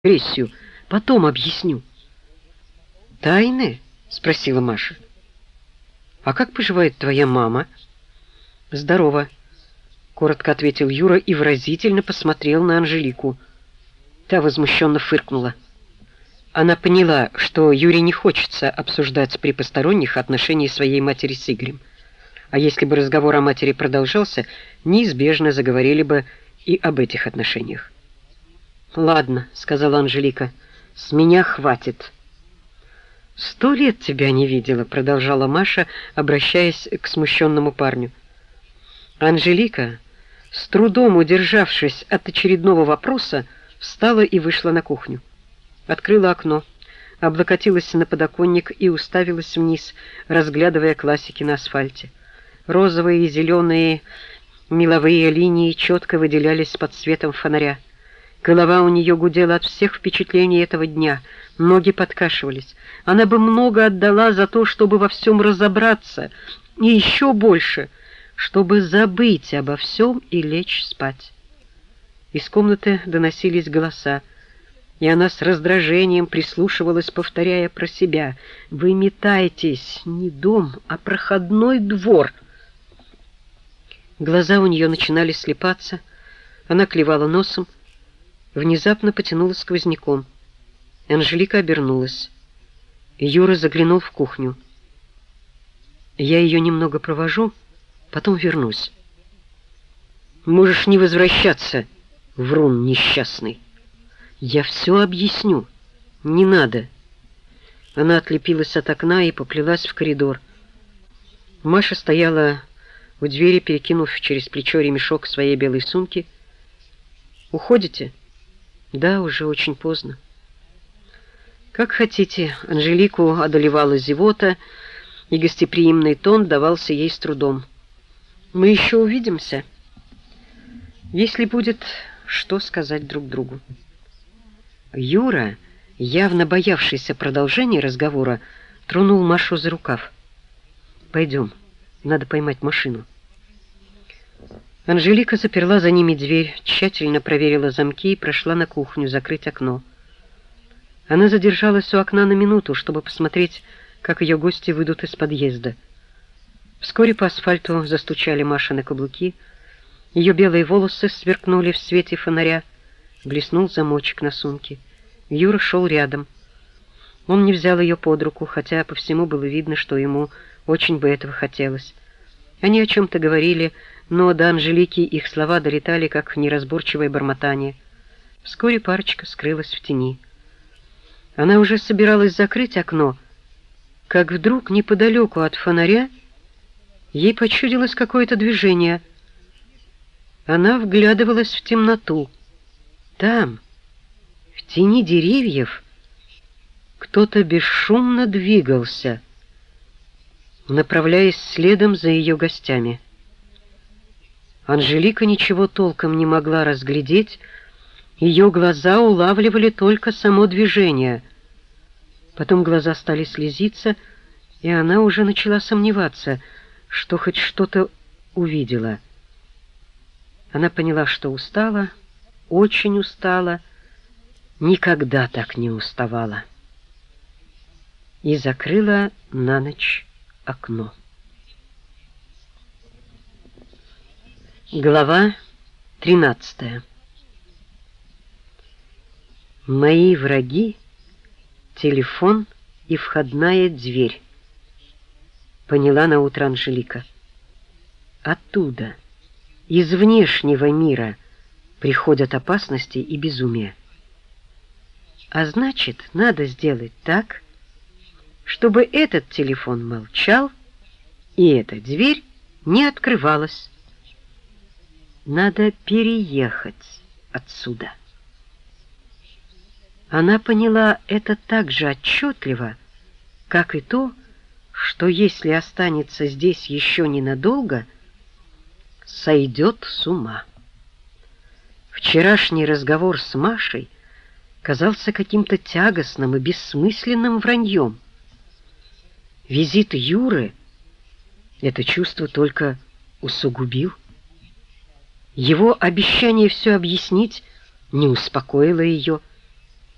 агрессию. Потом объясню. Тайны? Спросила Маша. А как поживает твоя мама? Здорово, коротко ответил Юра и выразительно посмотрел на Анжелику. Та возмущенно фыркнула. Она поняла, что Юре не хочется обсуждать при посторонних отношения своей матери с Игорем. А если бы разговор о матери продолжался, неизбежно заговорили бы и об этих отношениях. «Ладно», — сказала Анжелика, — «с меня хватит». 100 лет тебя не видела», — продолжала Маша, обращаясь к смущенному парню. Анжелика, с трудом удержавшись от очередного вопроса, встала и вышла на кухню. Открыла окно, облокотилась на подоконник и уставилась вниз, разглядывая классики на асфальте. Розовые и зеленые меловые линии четко выделялись под светом фонаря. Голова у нее гудела от всех впечатлений этого дня, ноги подкашивались. Она бы много отдала за то, чтобы во всем разобраться, и еще больше, чтобы забыть обо всем и лечь спать. Из комнаты доносились голоса, и она с раздражением прислушивалась, повторяя про себя: «Вы метаетесь, не дом, а проходной двор». Глаза у нее начинали слепаться, она клевала носом, внезапно потянула сквозняком. Анжелика обернулась. Юра заглянул в кухню. «Я ее немного провожу, потом вернусь». «Можешь не возвращаться, врун несчастный. Я все объясню. Не надо». Она отлепилась от окна и поплелась в коридор. Маша стояла у двери, перекинув через плечо ремешок своей белой сумки. «Уходите?» «Да, уже очень поздно». «Как хотите». Анжелику одолевала зевота, и гостеприимный тон давался ей с трудом. «Мы еще увидимся, если будет что сказать друг другу». Юра, явно боявшийся продолжения разговора, тронул Машу за рукав. «Пойдем, надо поймать машину». Анжелика заперла за ними дверь, тщательно проверила замки и прошла на кухню закрыть окно. Она задержалась у окна на минуту, чтобы посмотреть, как ее гости выйдут из подъезда. Вскоре по асфальту застучали Машины каблуки, ее белые волосы сверкнули в свете фонаря, блеснул замочек на сумке. Юра шел рядом. Он не взял ее под руку, хотя по всему было видно, что ему очень бы этого хотелось. Они о чем-то говорили, но до Анжелики их слова долетали, как неразборчивое бормотание. Вскоре парочка скрылась в тени. Она уже собиралась закрыть окно, как вдруг неподалеку от фонаря ей почудилось какое-то движение. Она вглядывалась в темноту. Там, в тени деревьев, кто-то бесшумно двигался, направляясь следом за ее гостями. Анжелика ничего толком не могла разглядеть, ее глаза улавливали только само движение. Потом глаза стали слезиться, и она уже начала сомневаться, что хоть что-то увидела. Она поняла, что устала, очень устала, никогда так не уставала, и закрыла на ночь окно. Глава 13. Мои враги — телефон и входная дверь, поняла наутро Анжелика. Оттуда, из внешнего мира, приходят опасности и безумие. А значит, надо сделать так, чтобы этот телефон молчал и эта дверь не открывалась. Надо переехать отсюда. Она поняла это так же отчетливо, как и то, что если останется здесь еще ненадолго, сойдет с ума. Вчерашний разговор с Машей казался каким-то тягостным и бессмысленным враньем. Визит Юры это чувство только усугубил. Его обещание все объяснить не успокоило ее.